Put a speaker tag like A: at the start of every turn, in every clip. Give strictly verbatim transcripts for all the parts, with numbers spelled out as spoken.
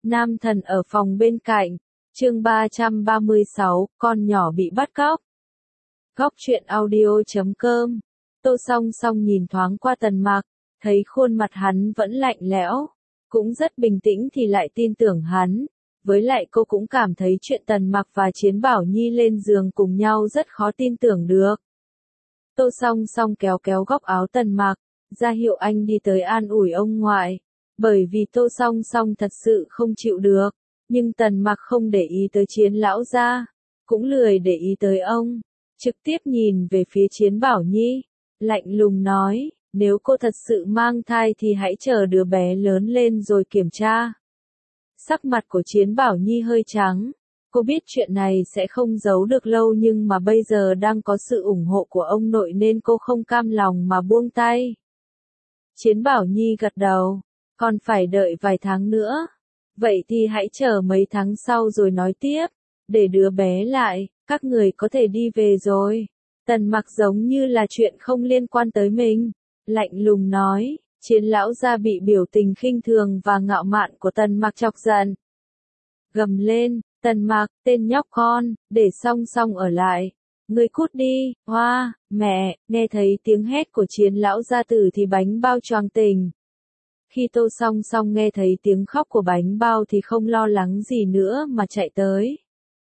A: Nam thần ở phòng bên cạnh, chương ba trăm ba mươi sáu, con nhỏ bị bắt cóc. Góc truyện audio chấm com. Tô Song Song nhìn thoáng qua Tần Mặc, thấy khuôn mặt hắn vẫn lạnh lẽo, cũng rất bình tĩnh thì lại tin tưởng hắn. Với lại cô cũng cảm thấy chuyện Tần Mặc và Chiến Bảo Nhi lên giường cùng nhau rất khó tin tưởng được. Tô Song Song kéo kéo góc áo Tần Mặc, ra hiệu anh đi tới an ủi ông ngoại. Bởi vì Tô Song Song thật sự không chịu được, nhưng Tần Mặc không để ý tới Chiến lão gia, cũng lười để ý tới ông, trực tiếp nhìn về phía Chiến Bảo Nhi, lạnh lùng nói, nếu cô thật sự mang thai thì hãy chờ đứa bé lớn lên rồi kiểm tra. Sắc mặt của Chiến Bảo Nhi hơi trắng, cô biết chuyện này sẽ không giấu được lâu nhưng mà bây giờ đang có sự ủng hộ của ông nội nên cô không cam lòng mà buông tay. Chiến Bảo Nhi gật đầu. Còn phải đợi vài tháng nữa. Vậy thì hãy chờ mấy tháng sau rồi nói tiếp. Để đứa bé lại, các người có thể đi về rồi. Tần Mặc giống như là chuyện không liên quan tới mình. Lạnh lùng nói, Chiến lão gia bị biểu tình khinh thường và ngạo mạn của Tần Mặc chọc giận. Gầm lên, Tần Mặc, tên nhóc con, để Song Song ở lại. Người cút đi, hoa, mẹ, nghe thấy tiếng hét của Chiến lão gia tử thì bánh bao choàng tỉnh. Khi Tô Song Song nghe thấy tiếng khóc của bánh bao thì không lo lắng gì nữa mà chạy tới.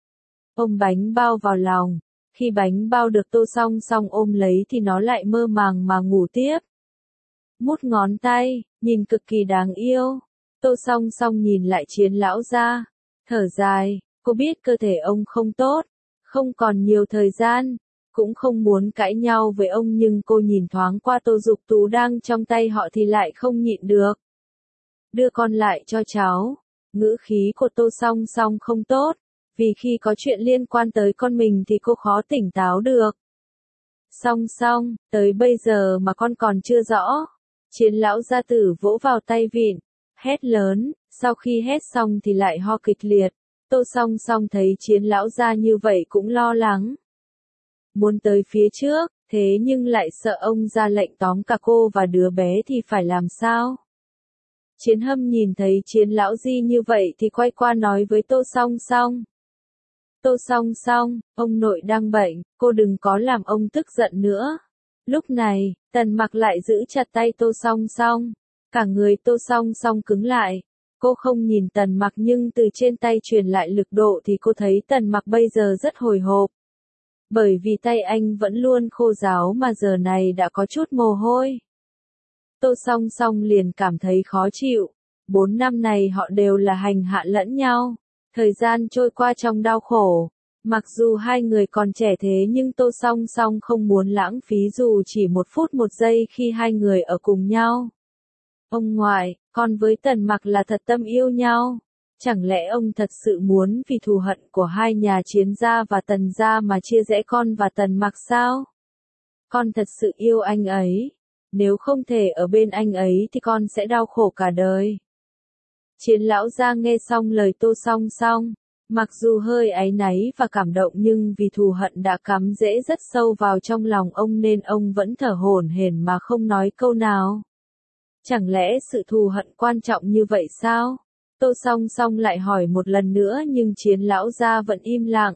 A: Ôm bánh bao vào lòng, khi bánh bao được Tô Song Song ôm lấy thì nó lại mơ màng mà ngủ tiếp. Mút ngón tay, nhìn cực kỳ đáng yêu. Tô Song Song nhìn lại Chiến lão gia, thở dài, cô biết cơ thể ông không tốt, không còn nhiều thời gian, cũng không muốn cãi nhau với ông nhưng cô nhìn thoáng qua Tô Dục Tú đang trong tay họ thì lại không nhịn được. Đưa con lại cho cháu. Ngữ khí của Tô Song Song không tốt, vì khi có chuyện liên quan tới con mình thì cô khó tỉnh táo được. Song Song, tới bây giờ mà con còn chưa rõ. Chiến lão gia tử vỗ vào tay vịn, hét lớn, sau khi hét xong thì lại ho kịch liệt. Tô Song Song thấy Chiến lão gia như vậy cũng lo lắng. Muốn tới phía trước, thế nhưng lại sợ ông ra lệnh tóm cả cô và đứa bé thì phải làm sao? Chiến Hâm nhìn thấy Chiến lão di như vậy thì quay qua nói với Tô Song Song. Tô Song Song, ông nội đang bệnh, cô đừng có làm ông tức giận nữa. Lúc này, Tần Mặc lại giữ chặt tay Tô Song Song. Cả người Tô Song Song cứng lại. Cô không nhìn Tần Mặc nhưng từ trên tay truyền lại lực độ thì cô thấy Tần Mặc bây giờ rất hồi hộp. Bởi vì tay anh vẫn luôn khô ráo mà giờ này đã có chút mồ hôi. Tô Song Song liền cảm thấy khó chịu. Bốn năm này họ đều là hành hạ lẫn nhau. Thời gian trôi qua trong đau khổ. Mặc dù hai người còn trẻ thế nhưng Tô Song Song không muốn lãng phí dù chỉ một phút một giây khi hai người ở cùng nhau. Ông ngoại, con với Tần Mặc là thật tâm yêu nhau. Chẳng lẽ ông thật sự muốn vì thù hận của hai nhà Chiến gia và Tần gia mà chia rẽ con và Tần Mặc sao? Con thật sự yêu anh ấy. Nếu không thể ở bên anh ấy thì con sẽ đau khổ cả đời. Chiến lão gia nghe xong lời Tô Song Song, mặc dù hơi áy náy và cảm động nhưng vì thù hận đã cắm rễ rất sâu vào trong lòng ông nên ông vẫn thở hổn hển mà không nói câu nào. Chẳng lẽ sự thù hận quan trọng như vậy sao? Tô Song Song lại hỏi một lần nữa nhưng Chiến lão gia vẫn im lặng.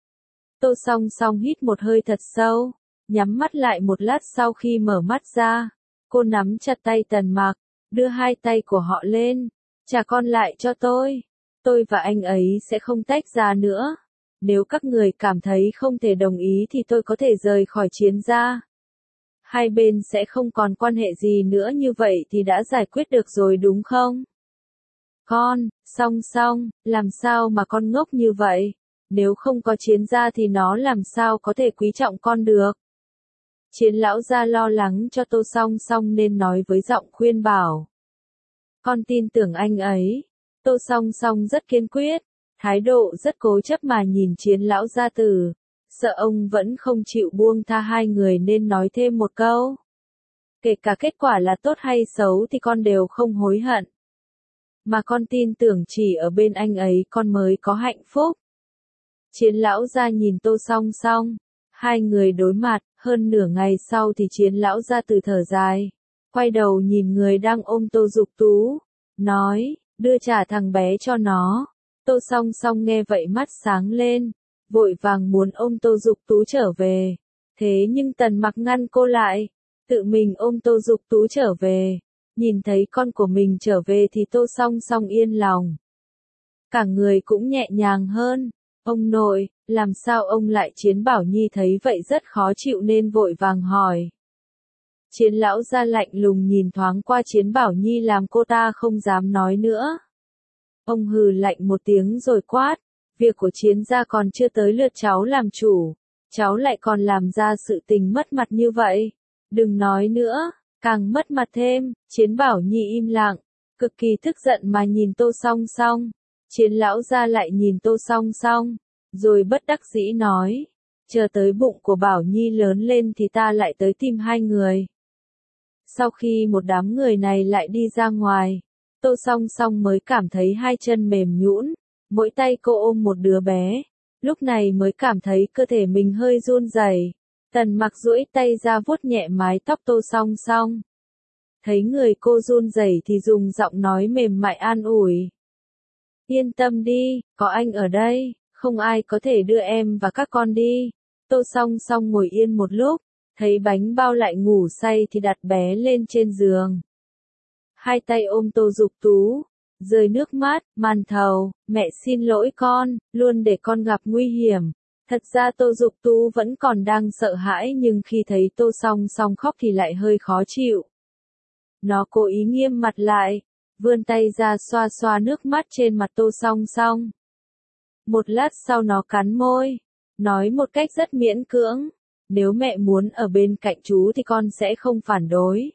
A: Tô Song Song hít một hơi thật sâu, nhắm mắt lại một lát sau khi mở mắt ra, cô nắm chặt tay Tần Mặc, đưa hai tay của họ lên, trả con lại cho tôi. Tôi và anh ấy sẽ không tách ra nữa. Nếu các người cảm thấy không thể đồng ý thì tôi có thể rời khỏi Chiến gia. Hai bên sẽ không còn quan hệ gì nữa như vậy thì đã giải quyết được rồi đúng không? Con, Song Song, làm sao mà con ngốc như vậy? Nếu không có Chiến gia thì nó làm sao có thể quý trọng con được? Chiến lão gia lo lắng cho Tô Song Song nên nói với giọng khuyên bảo. Con tin tưởng anh ấy. Tô Song Song rất kiên quyết, thái độ rất cố chấp mà nhìn Chiến lão gia tử, sợ ông vẫn không chịu buông tha hai người nên nói thêm một câu. Kể cả kết quả là tốt hay xấu thì con đều không hối hận. Mà con tin tưởng chỉ ở bên anh ấy con mới có hạnh phúc. Chiến lão gia nhìn Tô Song Song, hai người đối mặt, hơn nửa ngày sau thì Chiến lão gia tử thở dài, quay đầu nhìn người đang ôm Tô Dục Tú, nói, đưa trả thằng bé cho nó. Tô Song Song nghe vậy mắt sáng lên, vội vàng muốn ôm Tô Dục Tú trở về. Thế nhưng Tần Mặc ngăn cô lại, tự mình ôm Tô Dục Tú trở về. Nhìn thấy con của mình trở về thì Tô Song Song yên lòng. Cả người cũng nhẹ nhàng hơn. Ông nội, làm sao ông lại Chiến Bảo Nhi thấy vậy rất khó chịu nên vội vàng hỏi. Chiến lão ra lạnh lùng nhìn thoáng qua Chiến Bảo Nhi làm cô ta không dám nói nữa. Ông hừ lạnh một tiếng rồi quát, việc của Chiến gia còn chưa tới lượt cháu làm chủ, cháu lại còn làm ra sự tình mất mặt như vậy. Đừng nói nữa, càng mất mặt thêm. Chiến Bảo Nhi im lặng, cực kỳ tức giận mà nhìn Tô Song Song. Chiến lão ra lại nhìn Tô Song Song, rồi bất đắc dĩ nói, chờ tới bụng của Bảo Nhi lớn lên thì ta lại tới tìm hai người. Sau khi một đám người này lại đi ra ngoài, Tô Song Song mới cảm thấy hai chân mềm nhũn, mỗi tay cô ôm một đứa bé, lúc này mới cảm thấy cơ thể mình hơi run rẩy. Tần Mặc duỗi tay ra vuốt nhẹ mái tóc Tô Song Song. Thấy người cô run rẩy thì dùng giọng nói mềm mại an ủi. Yên tâm đi, có anh ở đây, không ai có thể đưa em và các con đi. Tô Song Song ngồi yên một lúc, thấy bánh bao lại ngủ say thì đặt bé lên trên giường. Hai tay ôm Tô Dục Tú, rơi nước mắt, Màn Thầu, mẹ xin lỗi con, luôn để con gặp nguy hiểm. Thật ra Tô Dục Tú vẫn còn đang sợ hãi nhưng khi thấy Tô Song Song khóc thì lại hơi khó chịu. Nó cố ý nghiêm mặt lại, vươn tay ra xoa xoa nước mắt trên mặt Tô Song Song. Một lát sau nó cắn môi, nói một cách rất miễn cưỡng, nếu mẹ muốn ở bên cạnh chú thì con sẽ không phản đối.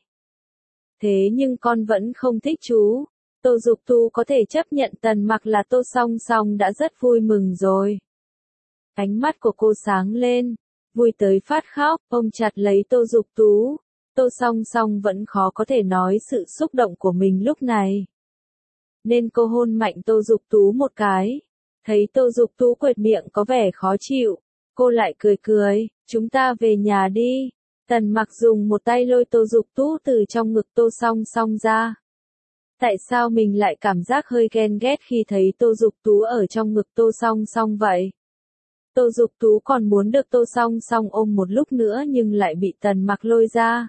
A: Thế nhưng con vẫn không thích chú. Tô Dục Tú có thể chấp nhận Tần Mặc là Tô Song Song đã rất vui mừng rồi. Ánh mắt của cô sáng lên, vui tới phát khóc, ôm chặt lấy Tô Dục Tú. Tô Song Song vẫn khó có thể nói sự xúc động của mình lúc này. Nên cô hôn mạnh Tô Dục Tú một cái. Thấy Tô Dục Tú quệt miệng có vẻ khó chịu, cô lại cười cười, chúng ta về nhà đi. Tần Mặc dùng một tay lôi Tô Dục Tú từ trong ngực Tô Song Song ra. Tại sao mình lại cảm giác hơi ghen ghét khi thấy Tô Dục Tú ở trong ngực Tô Song Song vậy? Tô Dục Tú còn muốn được Tô Song Song ôm một lúc nữa nhưng lại bị Tần Mặc lôi ra.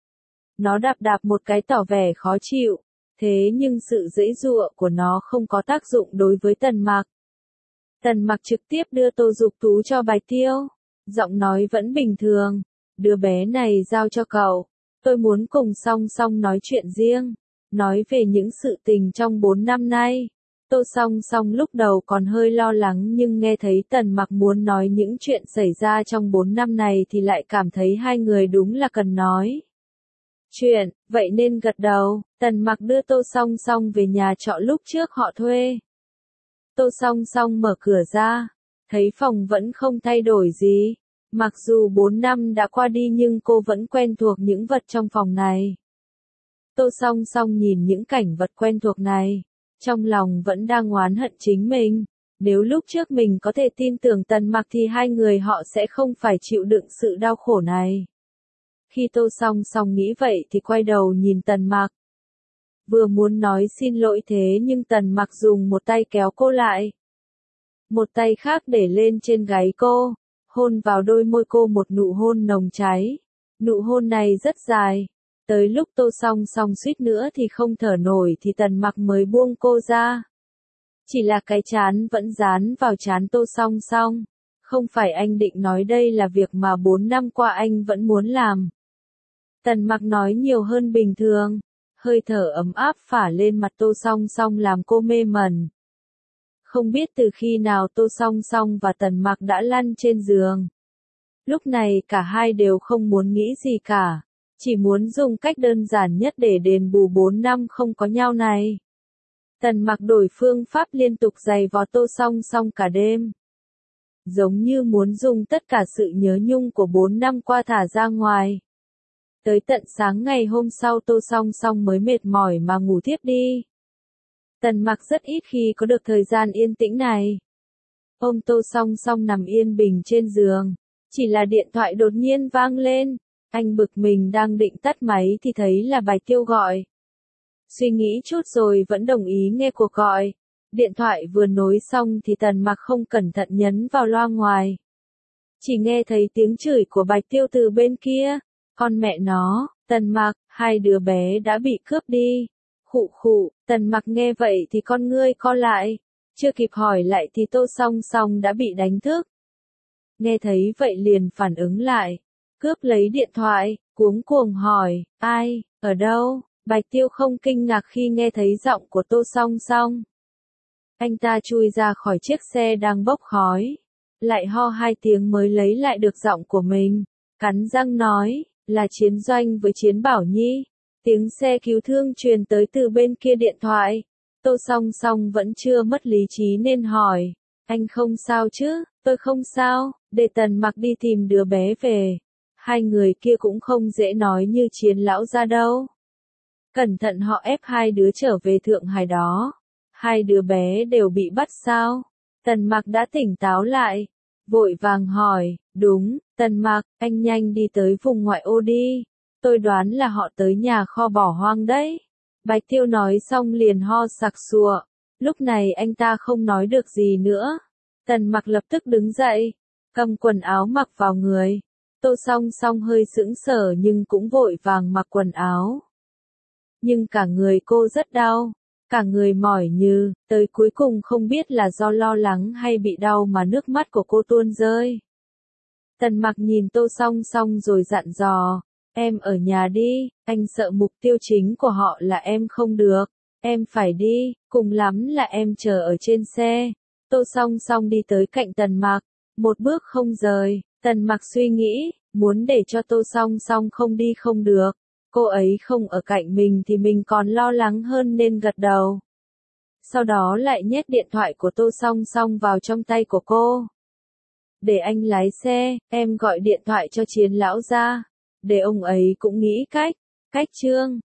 A: Nó đạp đạp một cái tỏ vẻ khó chịu, thế nhưng sự giãy giụa của nó không có tác dụng đối với Tần Mặc. Tần Mặc trực tiếp đưa Tô Dục Tú cho Bạch Tiêu, giọng nói vẫn bình thường, đứa bé này giao cho cậu, tôi muốn cùng Song Song nói chuyện riêng, nói về những sự tình trong bốn năm nay. Tô Song Song lúc đầu còn hơi lo lắng nhưng nghe thấy Tần Mặc muốn nói những chuyện xảy ra trong bốn năm này thì lại cảm thấy hai người đúng là cần nói chuyện, vậy nên gật đầu. Tần Mặc đưa Tô Song Song về nhà trọ lúc trước họ thuê. Tô Song Song mở cửa ra, thấy phòng vẫn không thay đổi gì. Mặc dù bốn năm đã qua đi nhưng cô vẫn quen thuộc những vật trong phòng này. Tô Song Song nhìn những cảnh vật quen thuộc này, trong lòng vẫn đang oán hận chính mình. Nếu lúc trước mình có thể tin tưởng Tần Mặc thì hai người họ sẽ không phải chịu đựng sự đau khổ này. Khi Tô Song Song nghĩ vậy thì quay đầu nhìn Tần Mặc. Vừa muốn nói xin lỗi thế nhưng Tần Mặc dùng một tay kéo cô lại. Một tay khác để lên trên gáy cô, hôn vào đôi môi cô một nụ hôn nồng cháy. Nụ hôn này rất dài. Tới lúc Tô Song Song suýt nữa thì không thở nổi thì Tần Mặc mới buông cô ra. Chỉ là cái trán vẫn dán vào trán Tô Song Song. Không phải anh định nói đây là việc mà bốn năm qua anh vẫn muốn làm. Tần Mặc nói nhiều hơn bình thường. Hơi thở ấm áp phả lên mặt Tô Song Song làm cô mê mẩn. Không biết từ khi nào Tô Song Song và Tần Mặc đã lăn trên giường. Lúc này cả hai đều không muốn nghĩ gì cả. Chỉ muốn dùng cách đơn giản nhất để đền bù bốn năm không có nhau này. Tần Mặc đổi phương pháp liên tục giày vò Tô Song Song cả đêm. Giống như muốn dùng tất cả sự nhớ nhung của bốn năm qua thả ra ngoài. Tới tận sáng ngày hôm sau Tô Song Song mới mệt mỏi mà ngủ thiếp đi. Tần Mặc rất ít khi có được thời gian yên tĩnh này. Ôm Tô Song Song nằm yên bình trên giường. Chỉ là điện thoại đột nhiên vang lên. Anh bực mình đang định tắt máy thì thấy là Bạch Tiêu gọi. Suy nghĩ chút rồi vẫn đồng ý nghe cuộc gọi. Điện thoại vừa nối xong thì Tần Mặc không cẩn thận nhấn vào loa ngoài. Chỉ nghe thấy tiếng chửi của Bạch Tiêu từ bên kia. Con mẹ nó, Tần Mặc, hai đứa bé đã bị cướp đi. Khụ khụ, Tần Mặc nghe vậy thì con ngươi co lại. Chưa kịp hỏi lại thì Tô Song Song đã bị đánh thức. Nghe thấy vậy liền phản ứng lại. Cướp lấy điện thoại, cuống cuồng hỏi, ai, ở đâu? Bạch Tiêu không kinh ngạc khi nghe thấy giọng của Tô Song Song. Anh ta chui ra khỏi chiếc xe đang bốc khói. Lại ho hai tiếng mới lấy lại được giọng của mình. Cắn răng nói, là Chiến Doanh với Chiến Bảo Nhi. Tiếng xe cứu thương truyền tới từ bên kia điện thoại. Tô Song Song vẫn chưa mất lý trí nên hỏi. Anh không sao chứ? Tôi không sao, để Tần Mặc đi tìm đứa bé về. Hai người kia cũng không dễ nói như Chiến lão gia đâu. Cẩn thận họ ép hai đứa trở về Thượng Hải đó. Hai đứa bé đều bị bắt sao? Tần Mặc đã tỉnh táo lại. Vội vàng hỏi, đúng, Tần Mặc, anh nhanh đi tới vùng ngoại ô đi. Tôi đoán là họ tới nhà kho bỏ hoang đấy. Bạch Tiêu nói xong liền ho sặc sụa. Lúc này anh ta không nói được gì nữa. Tần Mặc lập tức đứng dậy, cầm quần áo mặc vào người. Tô Song Song hơi sững sờ nhưng cũng vội vàng mặc quần áo. Nhưng cả người cô rất đau, cả người mỏi như, tới cuối cùng không biết là do lo lắng hay bị đau mà nước mắt của cô tuôn rơi. Tần Mặc nhìn Tô Song Song rồi dặn dò, em ở nhà đi, anh sợ mục tiêu chính của họ là em không được, em phải đi, cùng lắm là em chờ ở trên xe. Tô Song Song đi tới cạnh Tần Mặc, một bước không rời. Tần Mặc suy nghĩ, muốn để cho Tô Song Song không đi không được. Cô ấy không ở cạnh mình thì mình còn lo lắng hơn nên gật đầu. Sau đó lại nhét điện thoại của Tô Song Song vào trong tay của cô. Để anh lái xe, em gọi điện thoại cho Chiến lão gia. Để ông ấy cũng nghĩ cách. Cách chương